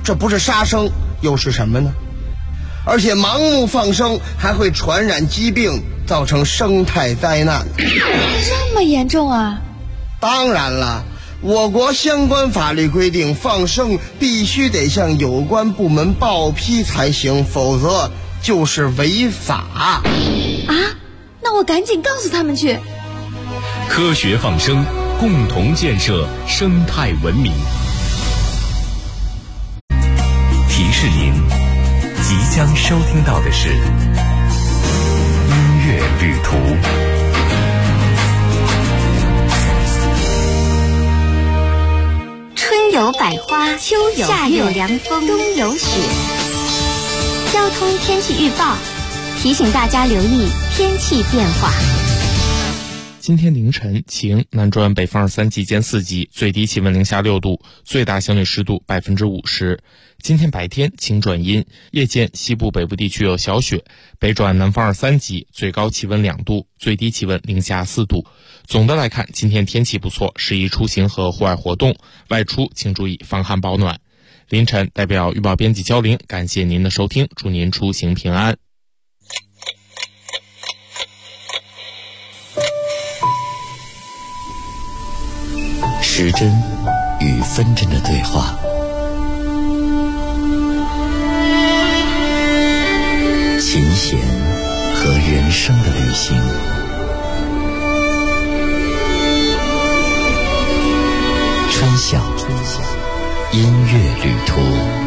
这不是杀生又是什么呢？而且盲目放生还会传染疾病，造成生态灾难。 这么严重啊？ 当然了，我国相关法律规定，放生必须得向有关部门报批才行，否则就是违法。 啊？那我赶紧告诉他们去。 科学放生，共同建设生态文明。提示您，即将收听到的是音乐旅途。 春有百花，秋有夏有凉风，冬有雪。交通天气预报提醒大家留意天气变化。 今天凌晨晴，南转北风2-3级间4级，最低气温零下6度，最大相对湿度50%。今天白天晴转阴，夜间西部北部地区有小雪，北转南风2-3级，最高气温2度，最低气温零下4度。总的来看，今天天气不错，适宜出行和户外活动，外出请注意防寒保暖。凌晨代表预报编辑焦玲，感谢您的收听，祝您出行平安。 时针与分针的对话，琴弦和人生的旅行，春晓音乐旅途。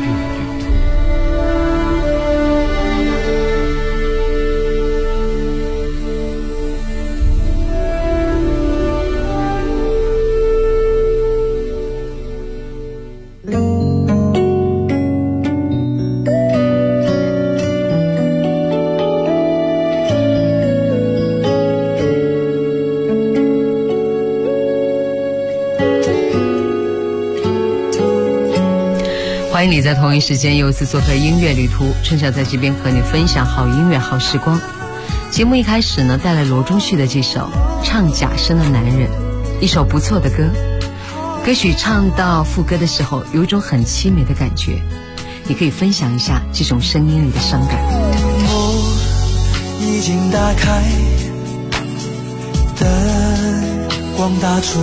欢迎你在同一时间又一次做客音乐旅途，春晓在这边和你分享好音乐好时光。节目一开始呢，带来罗中旭的这首《唱假声的男人》，一首不错的歌。歌曲唱到副歌的时候，有一种很凄美的感觉，你可以分享一下这种声音里的伤感。 已经打开，灯光打出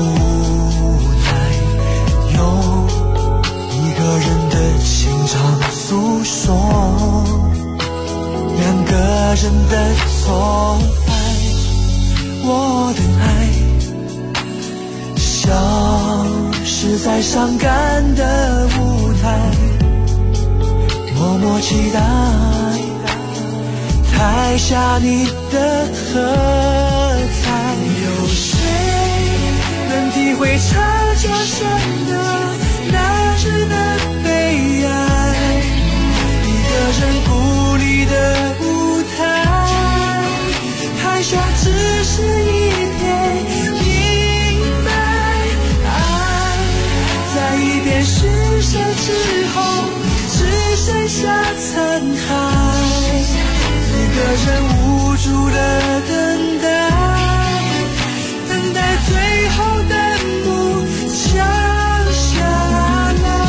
来，有一个人的情长诉说，两个人的错爱，我的爱消失在伤感的舞台，默默期待台下你的喝彩。有谁能体会唱假声的男人的悲哀？一个人孤立的舞台，台下只是一片阴霾。爱在一边失散之后，只剩下残骸。一个人无助的等待，等待最后的幕降下来。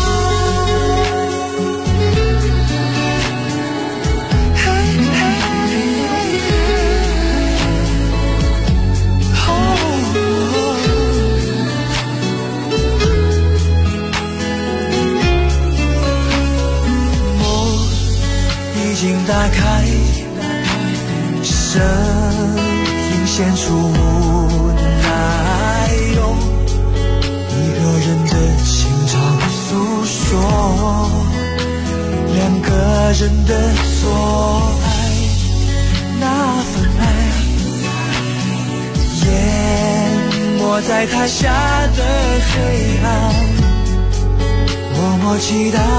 梦已经打开，声音显出无奈，有一个人的情长诉说，两个人的所爱，那份爱淹没在台下的黑暗，默默期待，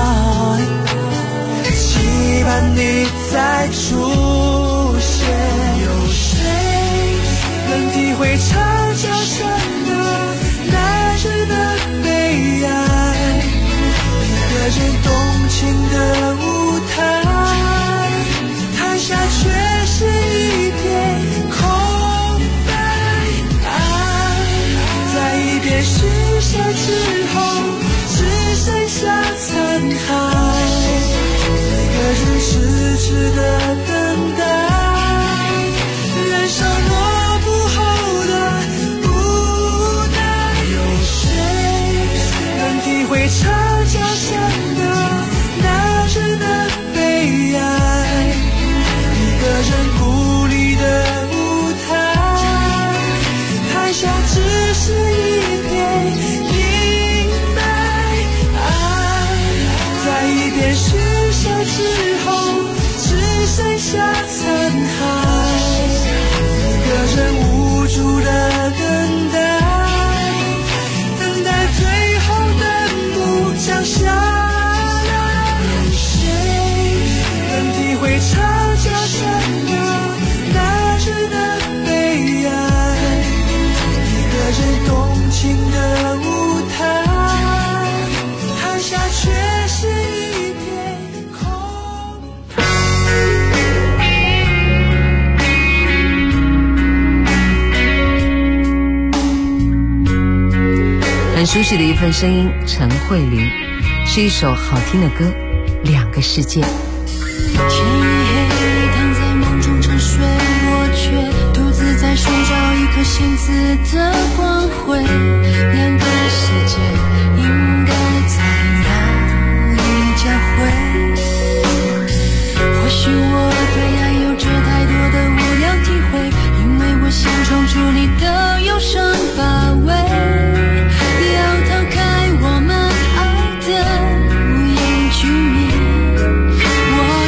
期盼你再出现。有谁能体会唱假声的男人的悲哀？一个人动情的舞台，台下却是一片空白。爱在一边失散之后，只剩下残骸。 痴痴的等待，燃烧落幕后的无奈。有谁能体会长脚下的那日的悲哀？一个人孤立的舞台，台下只是一片阴霾。爱在一片喧嚣之后，只剩下残骸。一个人无助的等待，等待最后的幕降下来。有谁能体会长脚下的那日的悲哀？一个人动情的舞台，台下却是一片空白。 很熟悉的一份声音，陈慧琳，是一首好听的歌，两个世界。 天一黑，躺在梦中沉睡，我却独自在寻找一颗星子的光辉。两个世界应该在哪里交汇？或许我对爱有着太多的无聊体会，因为我想闯出你的忧伤包围，要逃开我们爱的无言局面。我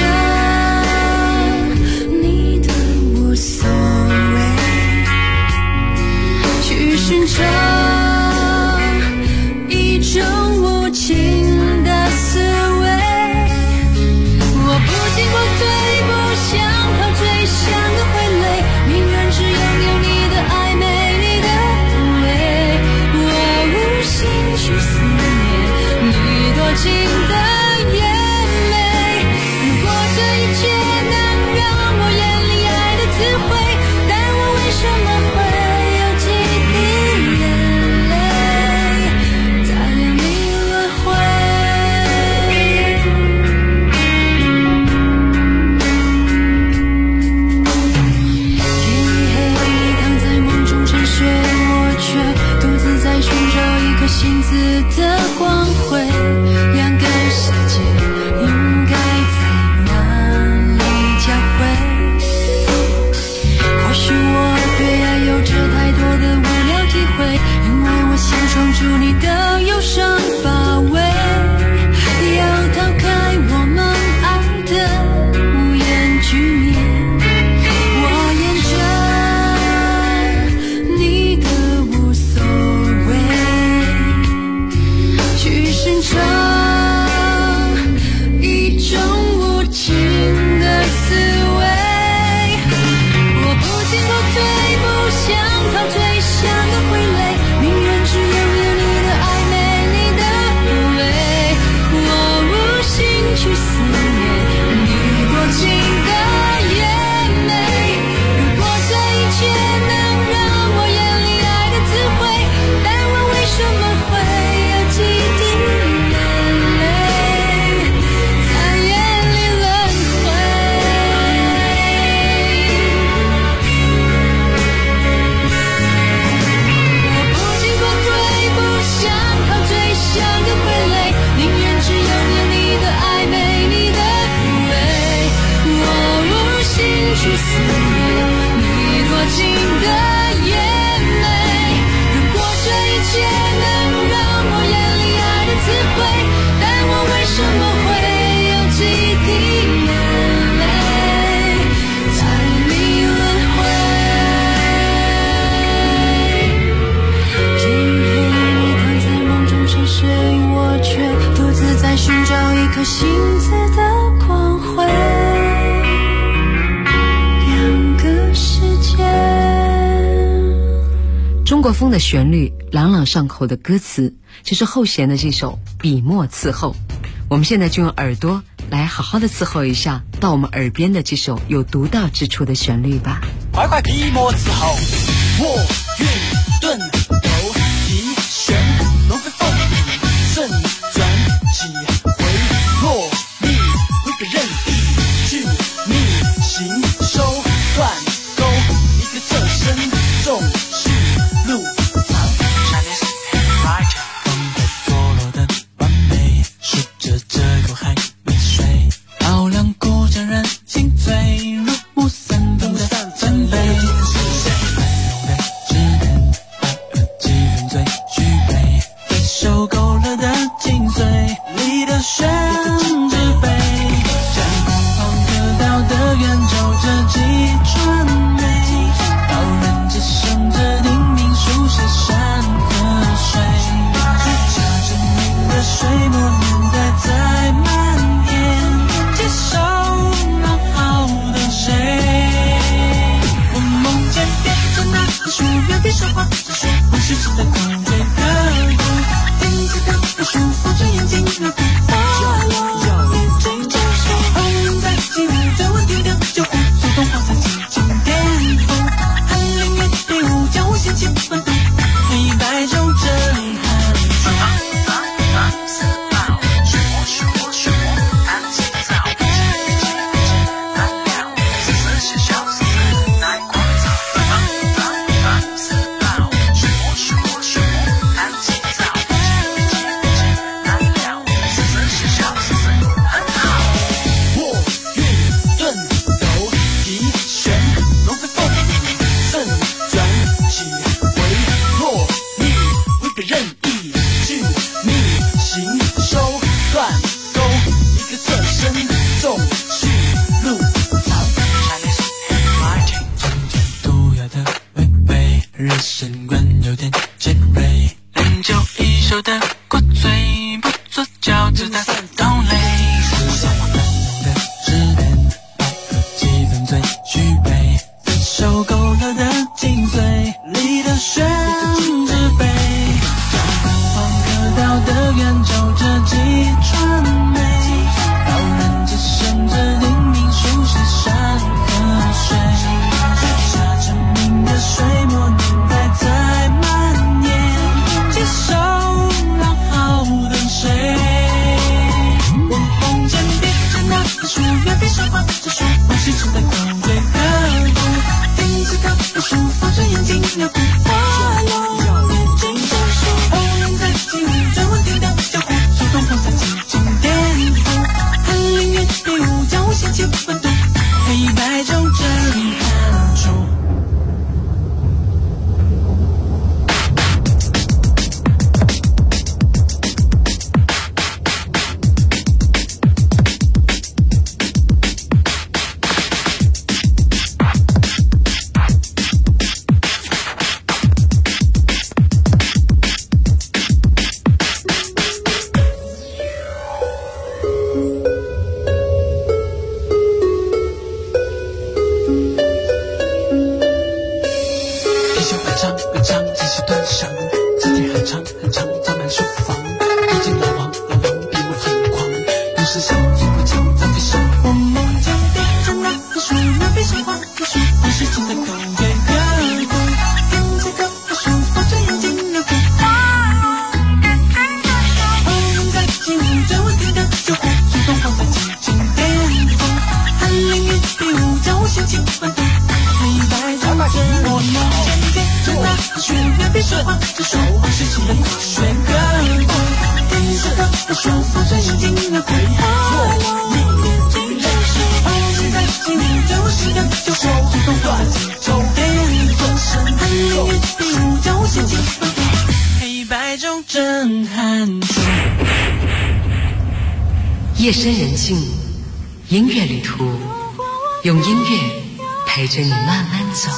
沿着你的无所谓，去寻找一种无情的思维。我不经过对，不想陶醉，像个傀儡，宁愿只拥有你的爱，美丽的抚慰。我无心去思念你多情的眼眉。如果这一切能让我眼里爱的词汇，但我为什么会有几滴眼泪在两里轮回？天一黑，躺在梦中沉睡，我却独自在寻找一颗星子的光辉。两个世界应该在哪里交汇？或许我对爱有着太多的无聊体会，因为我想闯出你的忧伤包围，要逃开我们爱的无言局面。我沿着你的无所谓，去寻找一种无情的思维。我不经过对，不想陶醉，像个傀儡，宁愿只拥有你的爱，美丽的抚慰。我无心去思念你多情的眼眉。如果这一切能让我眼里爱的词汇，但我为什么会有几滴眼泪在眼里轮回？我不经过对，不想陶醉，像个傀儡，宁愿只拥有你的爱，美丽的抚慰。我无心去思念你多情的眼眉。如果这一切能让我眼里爱的词汇，但我为什么会有几滴眼泪在你轮回？天一黑，你躺在梦中沉睡，我却独自在寻找一颗星子的光辉。两个世界。 中国风的旋律，朗朗上口的歌词，就是后弦的这首笔墨伺候。我们现在就用耳朵来好好的伺候一下到我们耳边的这首有独到之处的旋律吧。 快快笔墨伺候，墨韵顿抖，一旋龙飞凤舞，顺转几回，落笔会被认的树，远比说话着说，我是真的公园和风。听着高的树，放着眼睛流过花落，眼睛的树，偶然在起舞，最稳定的交互，手动放在激情巅峰，很灵验比舞，将我掀起温度，黑白中震撼中。 夜深人静，音乐旅途，用音乐陪着你慢慢走。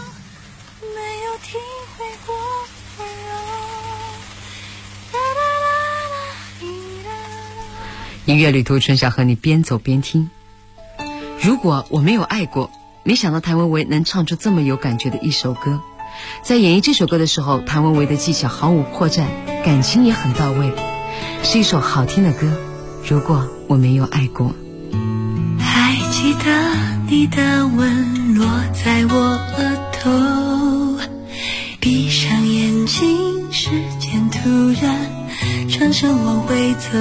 音乐旅途，春晓和你边走边听。如果我没有爱过，没想到谭维维能唱出这么有感觉的一首歌。在演绎这首歌的时候，谭维维的技巧毫无破绽，感情也很到位，是一首好听的歌。如果我没有爱过， 还记得你的吻落在我额头，闭上眼睛，时间突然转身往回走。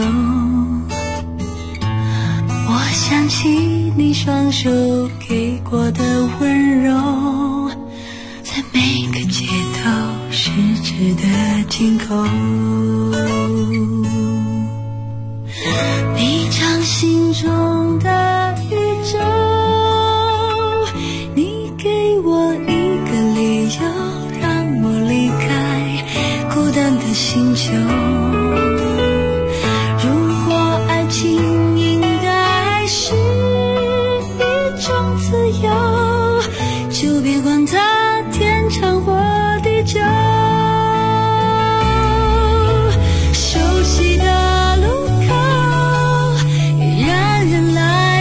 我想起你双手给过的温柔，在每个街头十指的紧扣。你掌心中的宇宙，你给我一个理由，让我离开孤单的星球。如果爱情应该是一种自由，就别管它天长或地久。熟悉的路口，依然人来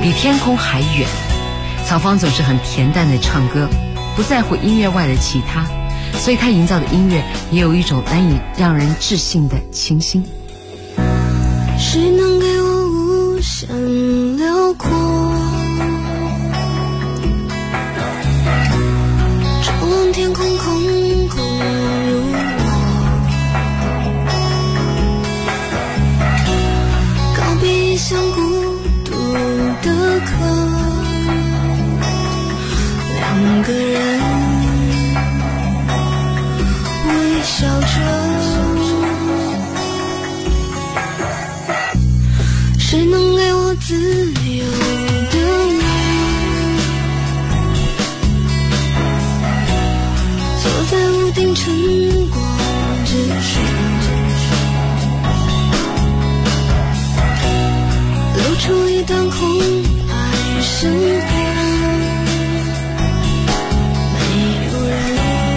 比天空还远。曹芳总是很恬淡的唱歌，不在乎音乐外的其他，所以他营造的音乐也有一种难以让人置信的清新。 谁能给我无限辽阔，张望天空空空如我，告别异乡孤独的客，两个人微笑着。谁能给我自由的梦，坐在屋顶晨光之上，留出一段空白生活，没有人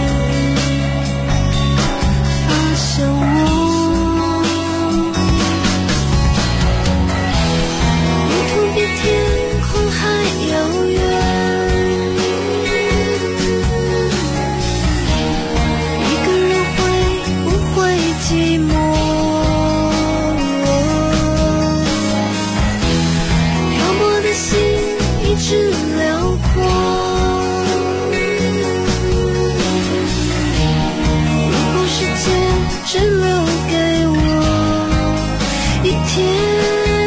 发现我。比天空还遥远，一个人会不会寂寞？漂泊的心一直辽阔，如果世界只留给我一天，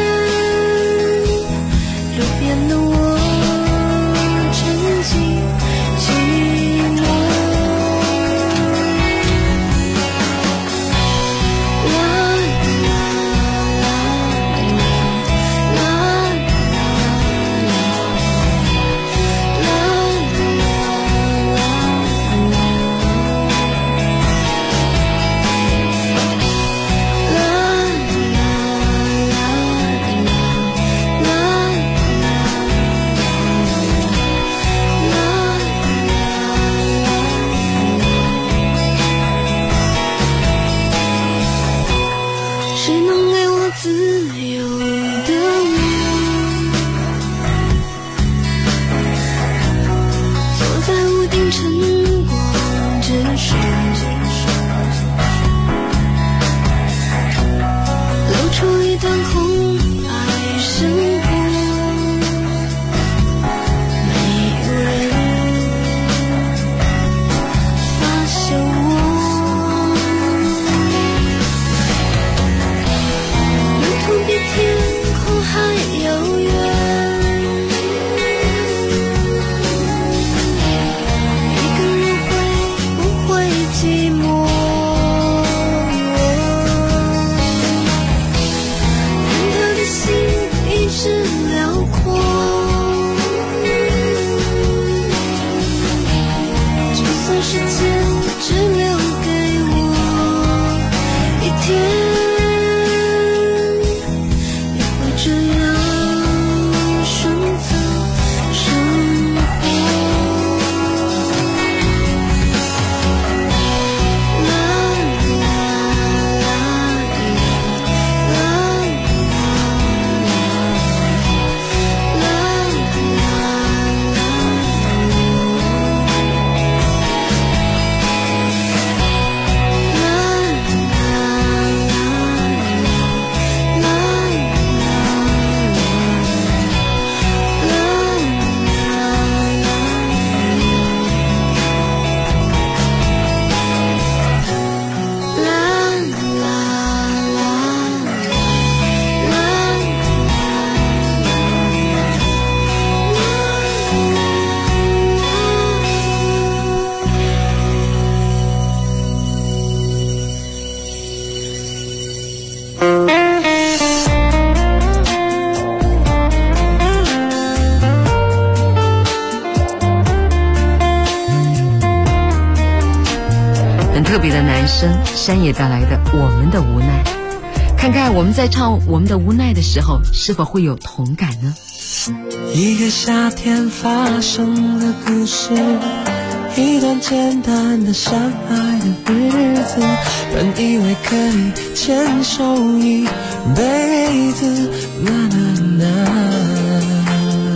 特别的男声，山野带来的我们的无奈，看看我们在唱我们的无奈的时候是否会有同感呢？ 一个夏天发生的故事，一段简单的相爱的日子，本以为可以牵手一辈子，啦啦啦。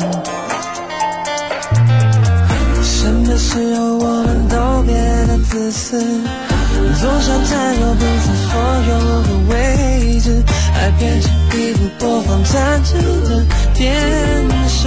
时候我们都变得自私，总想占有彼此所有的位置，爱变成一部播放战争的电视。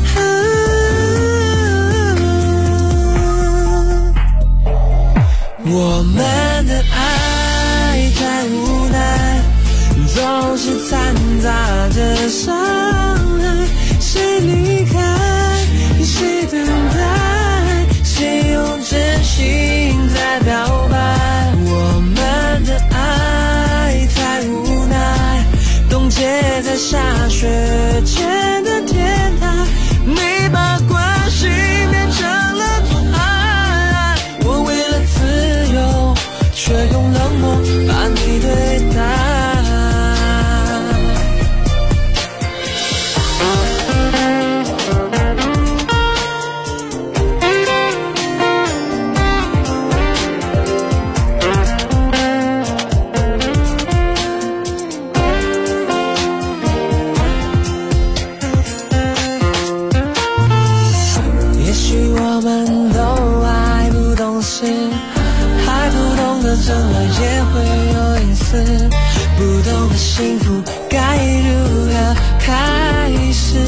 我们的爱太无奈，总是掺杂着伤害，谁离开，谁等待，谁用真心在表白。我们的爱太无奈，冻结在下雪前的天台，你把关系变成了阻碍，我为了自由却用冷漠把你对待。也许我们都还不懂事，还不懂得真爱也会有隐私，不懂得幸福该如何开始。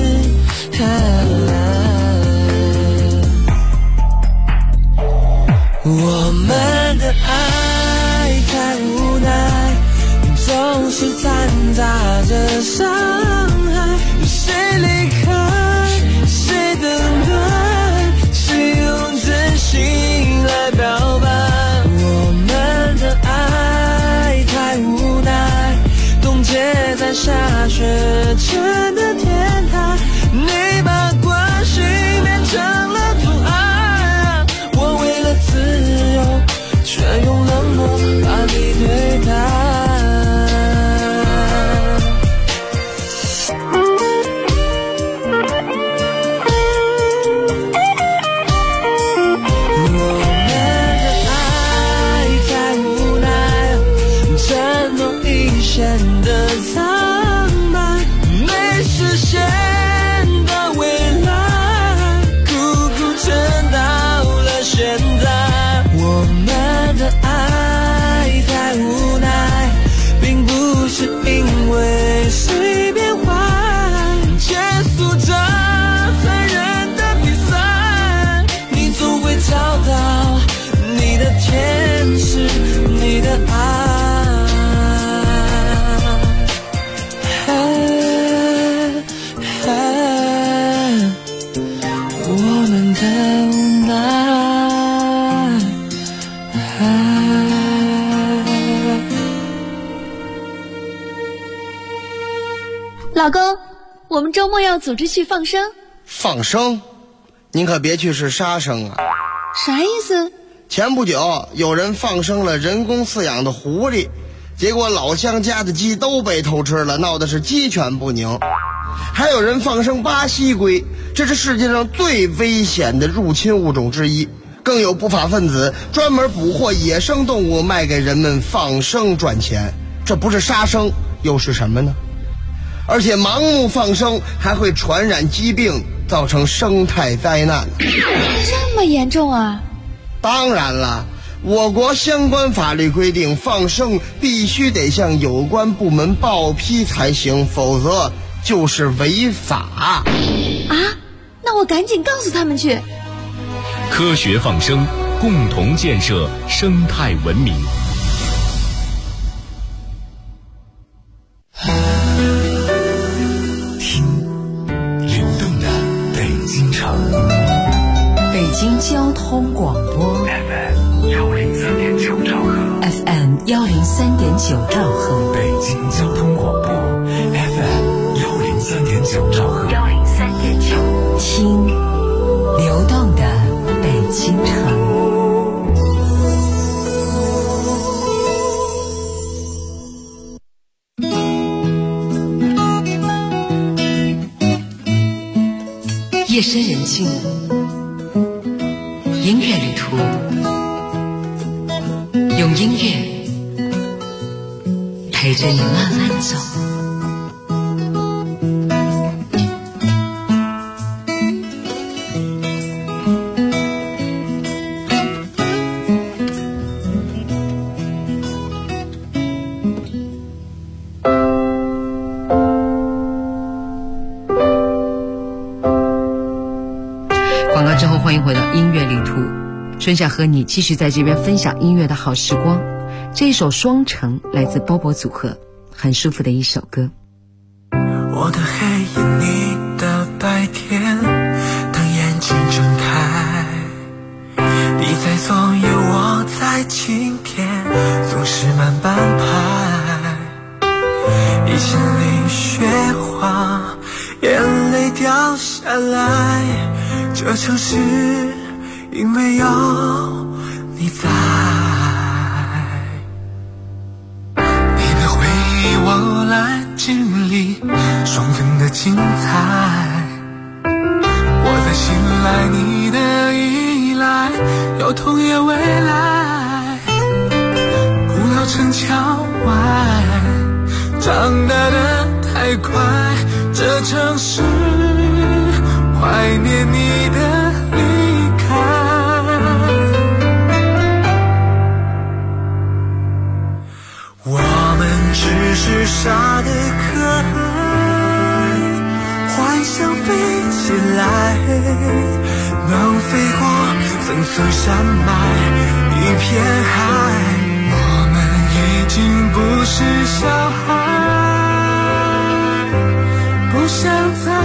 我们的爱太无奈，总是掺杂着伤害，谁离开，谁等待，谁用真心来表白。我们的爱太无奈，冻结在下雪前的天台，你把关系变成了阻碍，我为了自由却用冷漠把你对待。显得苍白，没实现的未来，苦苦撑到了现在。我们的爱太无奈，并不是因为谁变坏，结束这残忍的比赛，你总会找到你的天使，你的爱。 老公，我们周末要组织去放生。 放生？您可别去是杀生啊！ 啥意思？ 前不久有人放生了人工饲养的狐狸，结果老乡家的鸡都被偷吃了，闹得是鸡犬不宁。还有人放生巴西龟，这是世界上最危险的入侵物种之一。更有不法分子专门捕获野生动物卖给人们放生赚钱，这不是杀生又是什么呢？而且盲目放生还会传染疾病，造成生态灾难。 这么严重啊？ 当然了，我国相关法律规定，放生必须得向有关部门报批才行，否则就是违法。 啊？那我赶紧告诉他们去。 科学放生，共同建设生态文明。 北京交通广播 FM 103.9兆赫 FM 103.9兆赫， 北京交通广播 FM 103.9兆赫 103.9，听流动的北京城。夜深人静，音乐旅途，用音乐陪着你慢慢走。 春夏和你继续在这边分享音乐的好时光。这一首《双城》来自波波组合，很舒服的一首歌。 我的黑夜，你的白天，当眼睛睁开，你在左右，我在今天，总是慢半拍。一千里雪花，眼泪掉下来，这城市因为有你在。你的回忆我来经历，双份的精彩。我在信赖你的依赖，有痛也未来。古老城墙外，长大的太快，这城市怀念你的离开。我们只是傻的可爱，幻想飞起来，能飞过层层山脉，一片海。我们已经不是小孩，不想再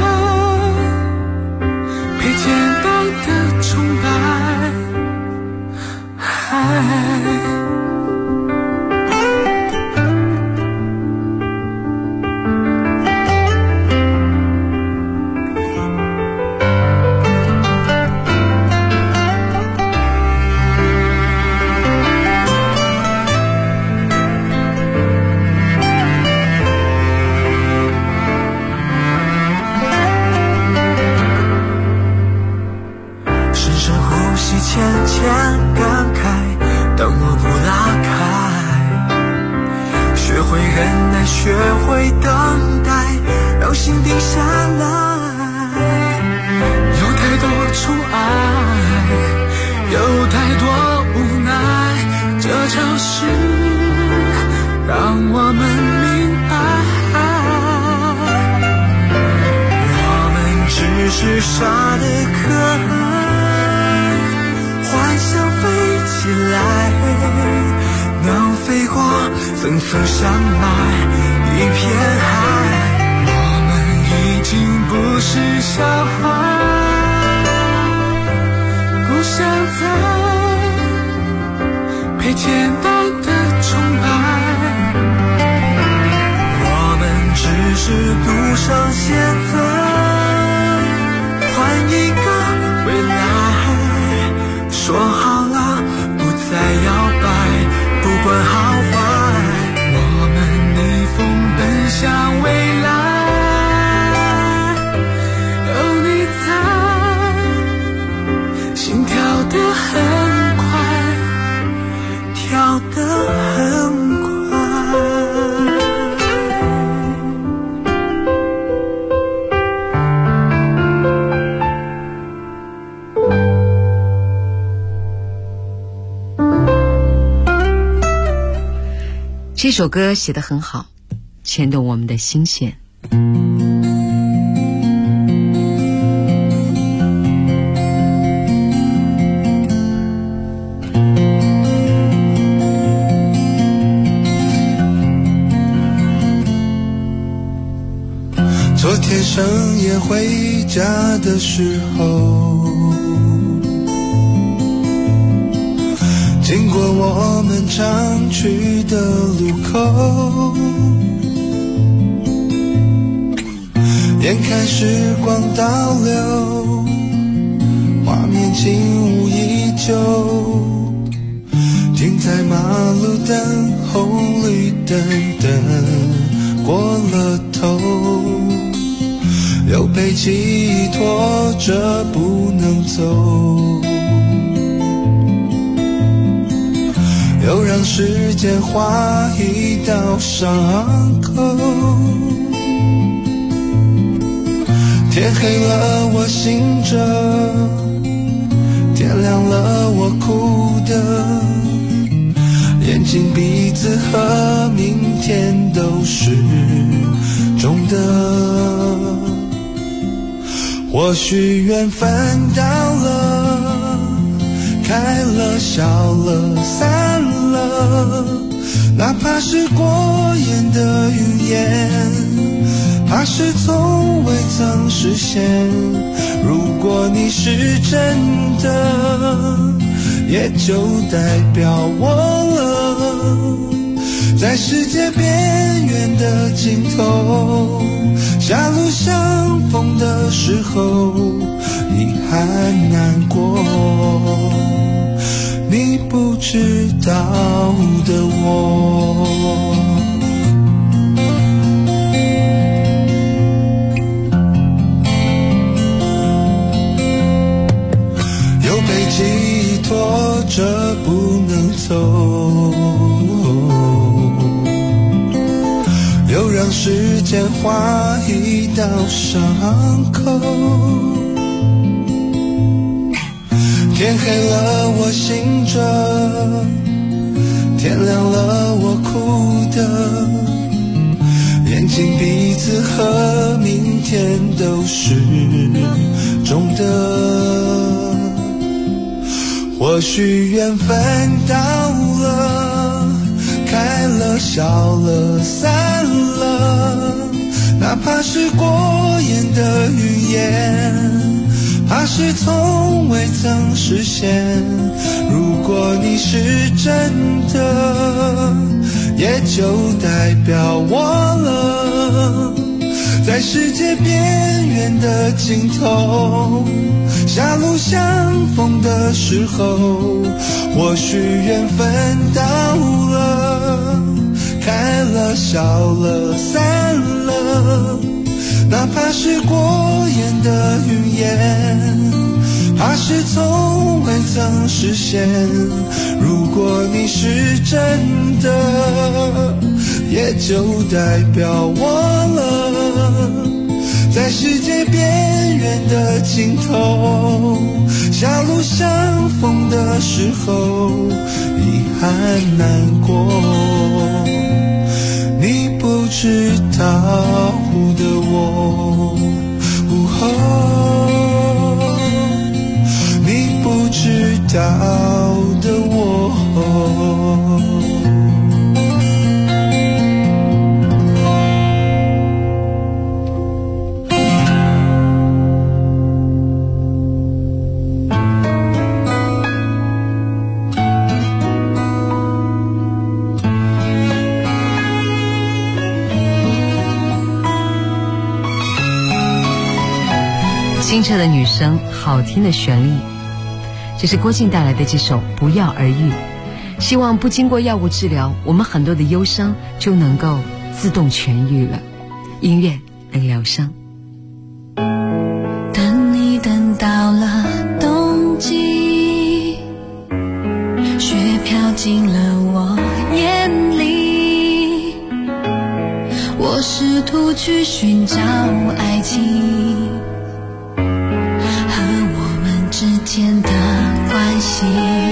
被简单的崇拜。浅浅感慨，当我不拉开，学会忍耐，学会等待，让心定下来。有太多宠爱，有太多无奈，这城市让我们明白，我们只是傻的可爱，幻想飞起来，能飞过层层山脉，一片海。我们已经不是小孩，不想再被简单的崇拜。我们只是赌上现在，换一个未来。说好了不再摇摆，不管好坏，我们逆风奔向未来。有你在，心跳得很快，跳得很快。 这首歌写得很好，牵动我们的心弦。 昨天深夜回家的时候，经过我们常去的路口，眼看时光倒流，画面轻无依旧，停在马路等红绿灯，等过了头，又被记忆拖着不能走，又让时间划一道伤口。天黑了我醒着，天亮了我哭的，眼睛鼻子和明天都是肿的。或许缘分到了， 开了笑了散了，哪怕是过眼的云烟，怕是从未曾实现。如果你是真的，也就代表我了，在世界边缘的尽头，狭路相逢的时候，遗憾难过，你不知道的我。又被寄托着不能走，又让时间划一道伤口。天黑了我醒着，天亮了我哭的，眼睛鼻子和明天都是肿的。或许缘分到了，开了笑了散了，哪怕是过眼的云烟，怕是从未曾实现。如果你是真的，也就代表我了，在世界边缘的尽头，狭路相逢的时候，或许缘分到了，开了笑了散了，哪怕是过眼的云烟，怕是从未曾实现。如果你是真的，也就代表我了，在世界边缘的尽头，狭路相逢的时候，遗憾难过，你不知道的我，你不知道的我。 清澈的女声，好听的旋律，这是郭靖带来的这首《不药而愈》。希望不经过药物治疗，我们很多的忧伤就能够自动痊愈了。音乐能疗伤。 等你等到了冬季，雪飘进了我眼里，我试图去寻找爱情之间的关系，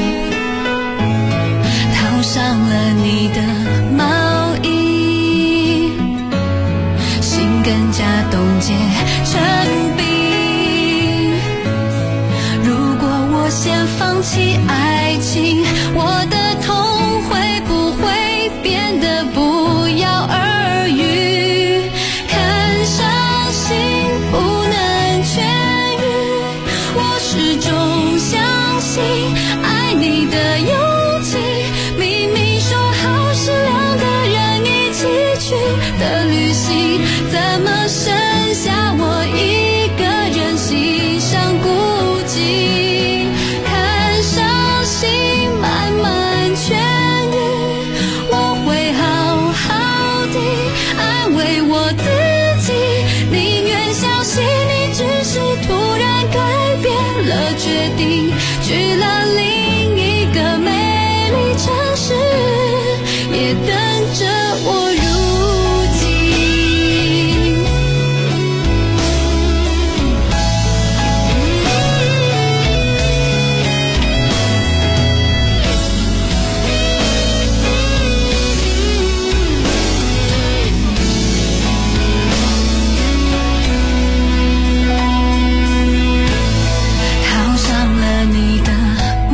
套上了你的毛衣，心更加冻结成冰。如果我先放弃爱情，我的痛会不会变得不药而愈？看伤心不能痊愈，我始终相信爱你的勇气，明明说好是两个人一起去的旅行，怎么剩下我一个人欣赏孤寂？看伤心慢慢痊愈，我会好好地安慰我自己，宁愿相信你只是突然改变了决定，去了另一个美丽城市，也等着我入境。套上了你的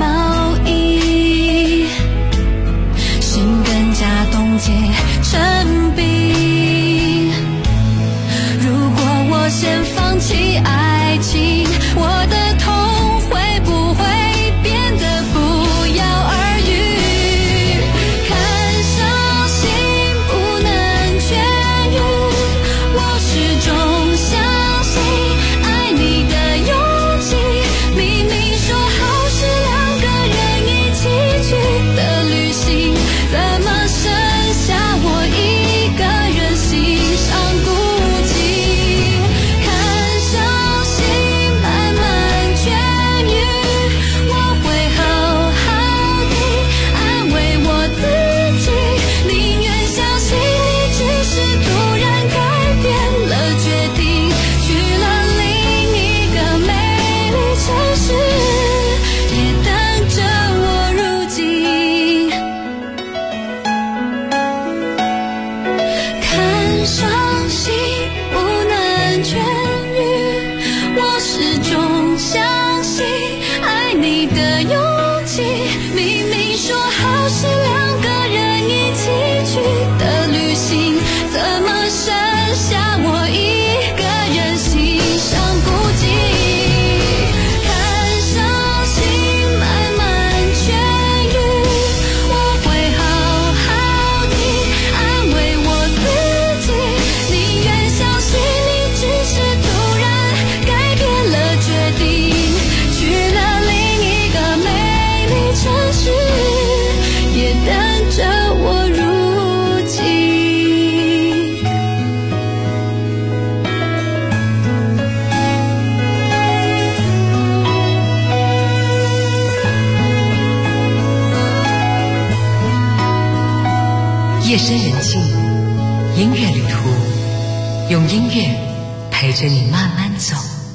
音乐旅途，用音乐陪着你慢慢走。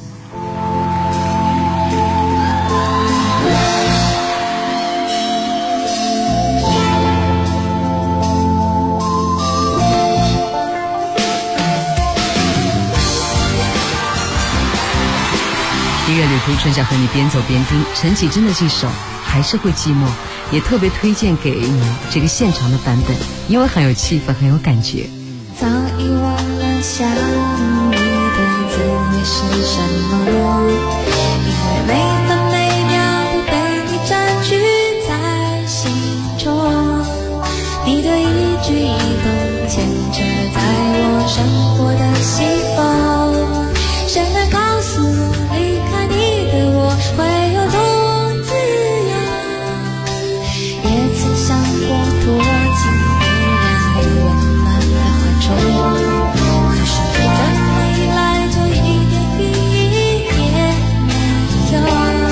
音乐旅途，春夏和你边走边听陈绮贞的这首《还是会寂寞》，也特别推荐给你这个现场的版本，因为很有气氛，很有感觉。 早已忘了想你的滋味是什么，因为每分每秒都被你占据在心中，你的一举一动牵扯在我生活的西风，谁能告诉我离开你的我会有多自由，也曾想过躲进别人温暖的怀中，可是对着你来就一点意义也没有。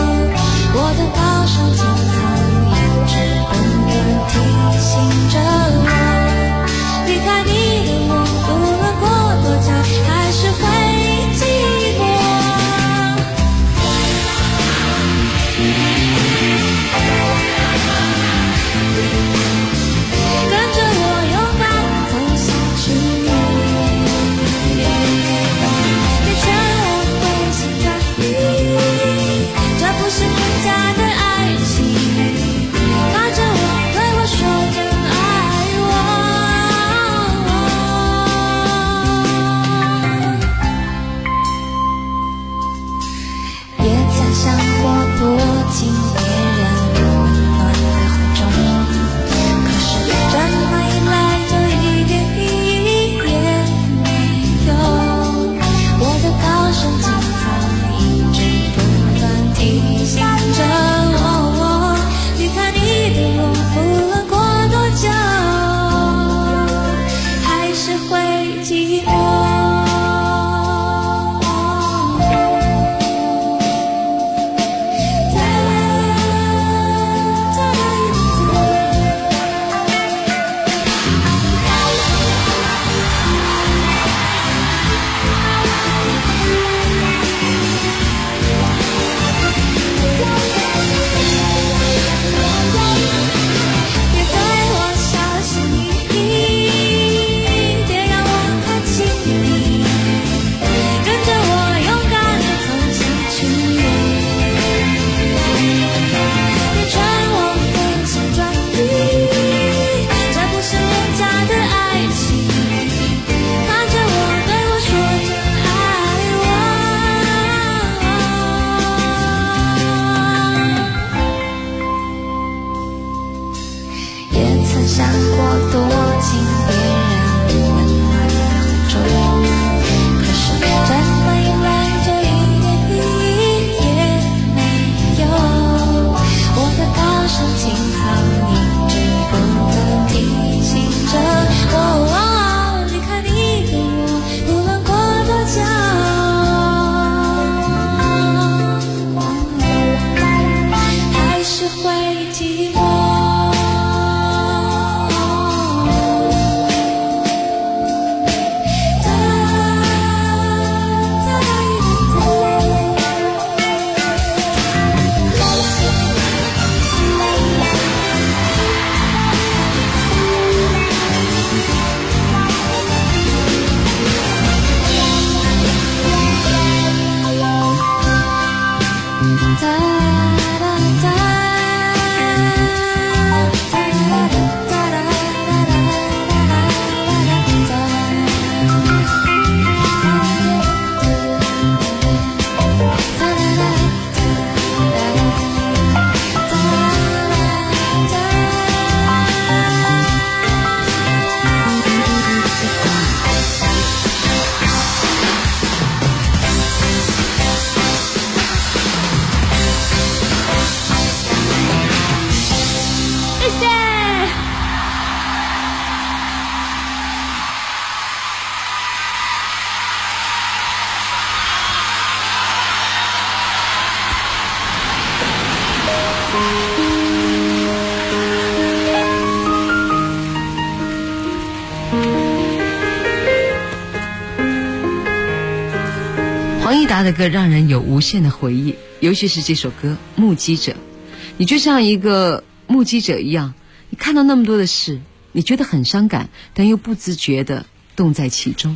黄义达的歌让人有无限的回忆，尤其是这首歌《目击者》，你就像一个目击者一样，你看到那么多的事，你觉得很伤感，但又不自觉地动在其中。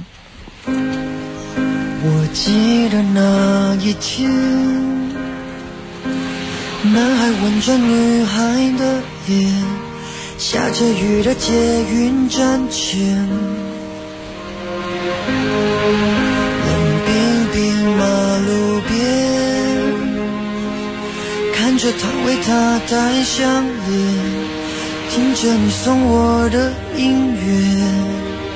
我记得那一天，男孩吻着女孩的脸，下着雨的捷运站前，冷冰冰马路边，看着他为她戴项链，听着你送我的音乐。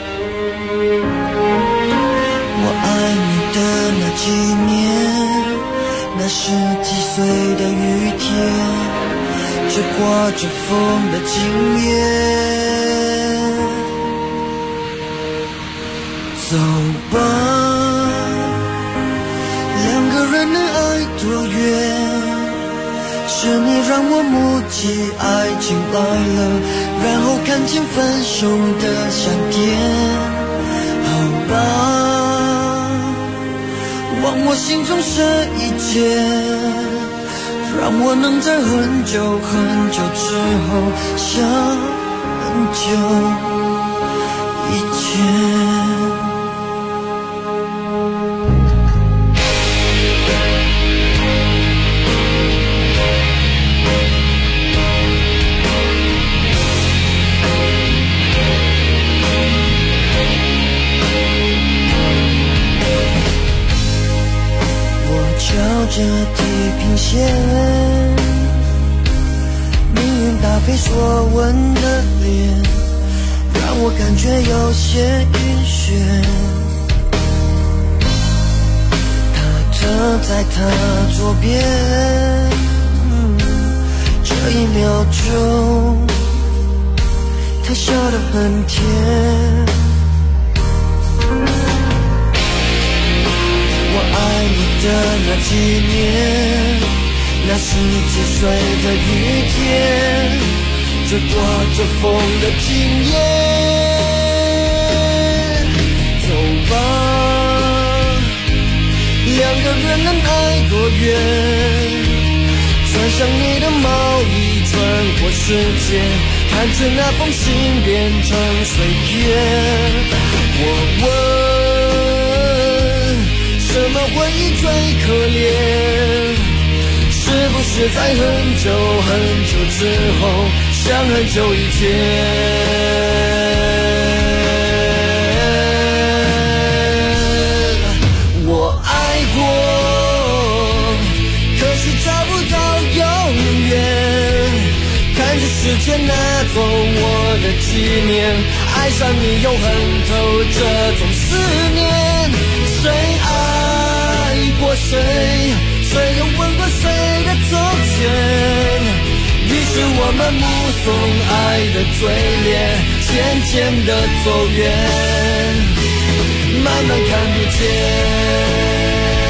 我爱你的那几年，那10几岁的雨天，这刮着风的今夜。走吧，两个人能爱多远？是你让我目击爱情来了，然后看见分手的闪电。好吧，往我心中射一箭，让我能在很久很久之后想很久以前。这地平线，命运答非所问的脸，让我感觉有些晕眩。他车在他左边，这一秒钟，他笑得很甜。我爱你的那几年，那10几岁的雨天，这刮着风的今夜。走吧，两个人能爱多远？穿上你的毛衣，穿过世界，看着那封信变成碎片。我问，什么回忆最可怜？是不是在很久很久之后，像很久以前？我爱过，可是找不到永远。看着时间拿走我的纪念，爱上你又恨透这种思念。谁爱过谁，谁又吻过谁的从前？于是我们目送爱的嘴脸渐渐地走远，慢慢看不见。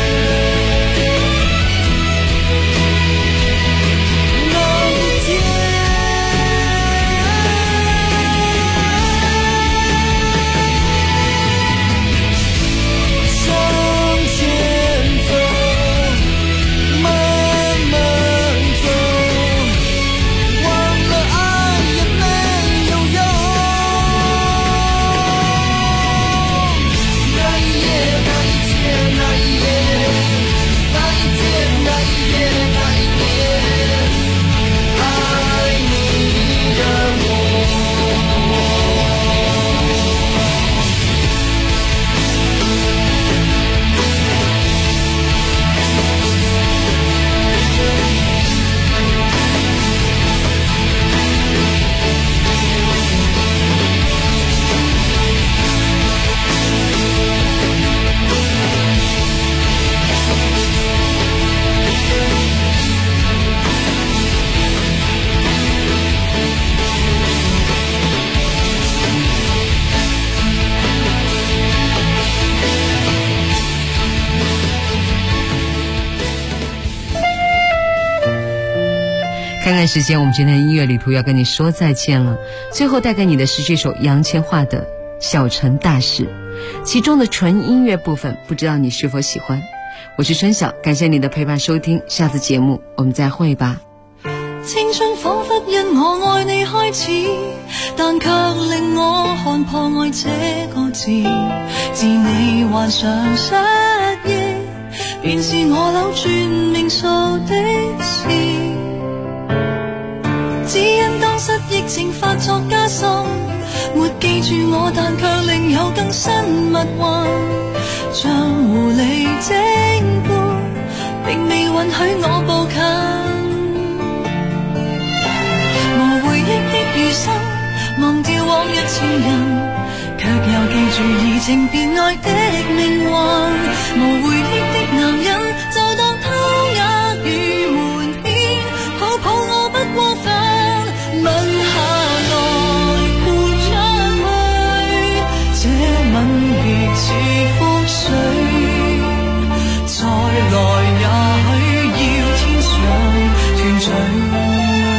看看时间，我们今天的音乐旅途要跟你说再见了。最后带给你的是这首杨千嬅的《小城大事》，其中的纯音乐部分，不知道你是否喜欢。 我是春晓，感谢你的陪伴收听，下次节目我们再会吧。 青春仿佛因我愛你開始，但卻令我看破愛這個字。自你患上失憶，便是我扭轉命數的事。只因當失憶症發作加深，沒記住我，但卻另有更新密患。像狐狸精般，並未允許我步近。回憶的餘生，忘掉往日情人，卻又記住移情別愛的命運。無回憶的男人，就當偷呃與瞞騙，抱抱我不過分，吻下來潑出去，這吻別似覆水，再來也許要天上團聚。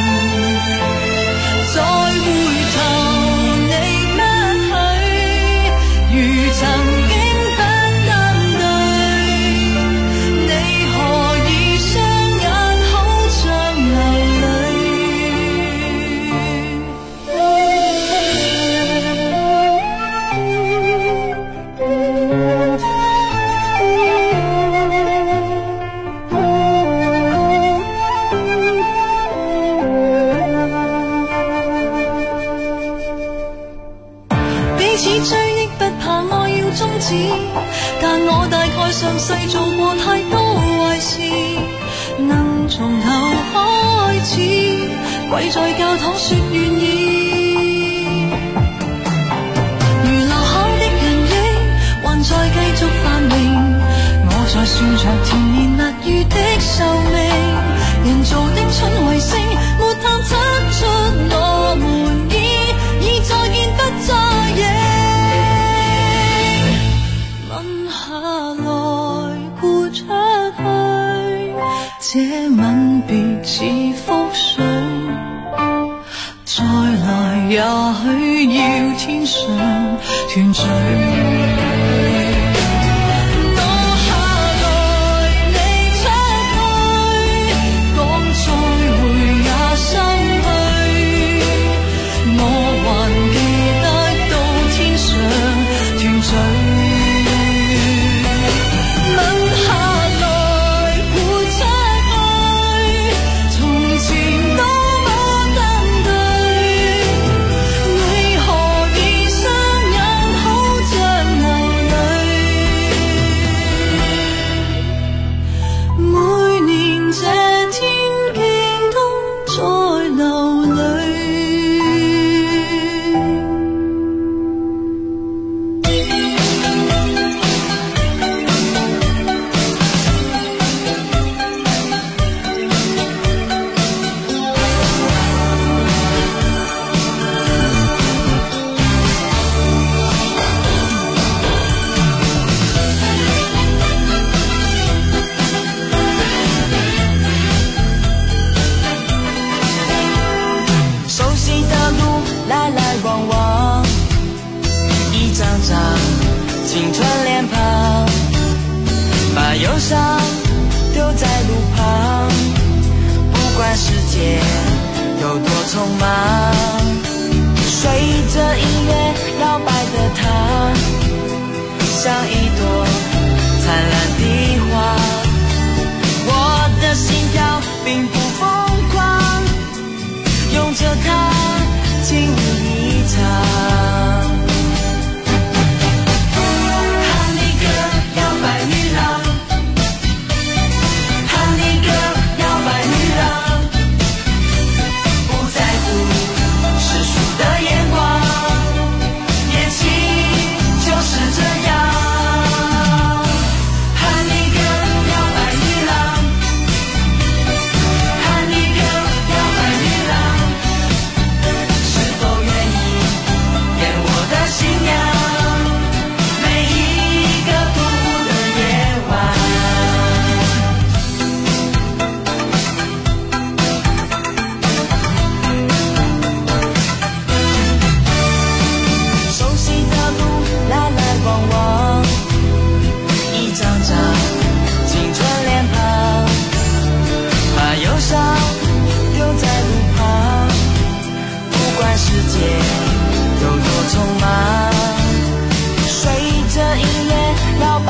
再回頭你不許，如曾經不登對，你何以雙眼好像流但我大概上世做過太多壞事，能從頭開始，跪在教堂說願意。如留下的人影還在繼續繁榮，我在算着甜言蜜語的壽命，人造的春衛星沒探測出我們已再見不再認。下來豁出去，這吻別似覆水，再來也許要天上團聚。 青春脸庞，把忧伤丢在路旁，不管世界有多匆忙，随着音乐摇摆的她，像一朵灿烂的花。我的心跳并不疯狂，拥着她轻舞一场。 要